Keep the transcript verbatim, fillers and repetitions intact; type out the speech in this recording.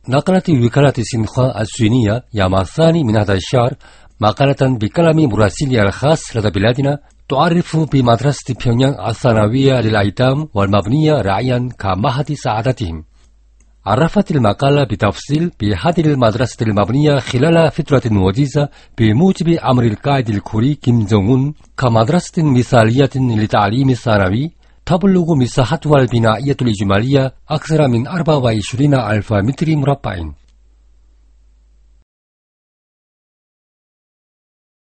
نقلت وكالة سينخوا الصينية يوم الثاني من هذا الشهر مقالة بكلام مراسلها الخاص لدى بلادنا تعرف بمدرسة بيونيانغ الثانوية للأيتام والمبنية رعايا كمهد سعادتهم. عرفت المقالة بتفصيل بهذه المدرسة المبنية خلال فترة وجيزة بموجب أمر القائد الكوري كيم جونغ أون كمدرسة مثالية للتعليم الثانوي تبلغ مساحتها البنائية الإجمالية أكثر من أربعة وعشرين ألف متر مربع.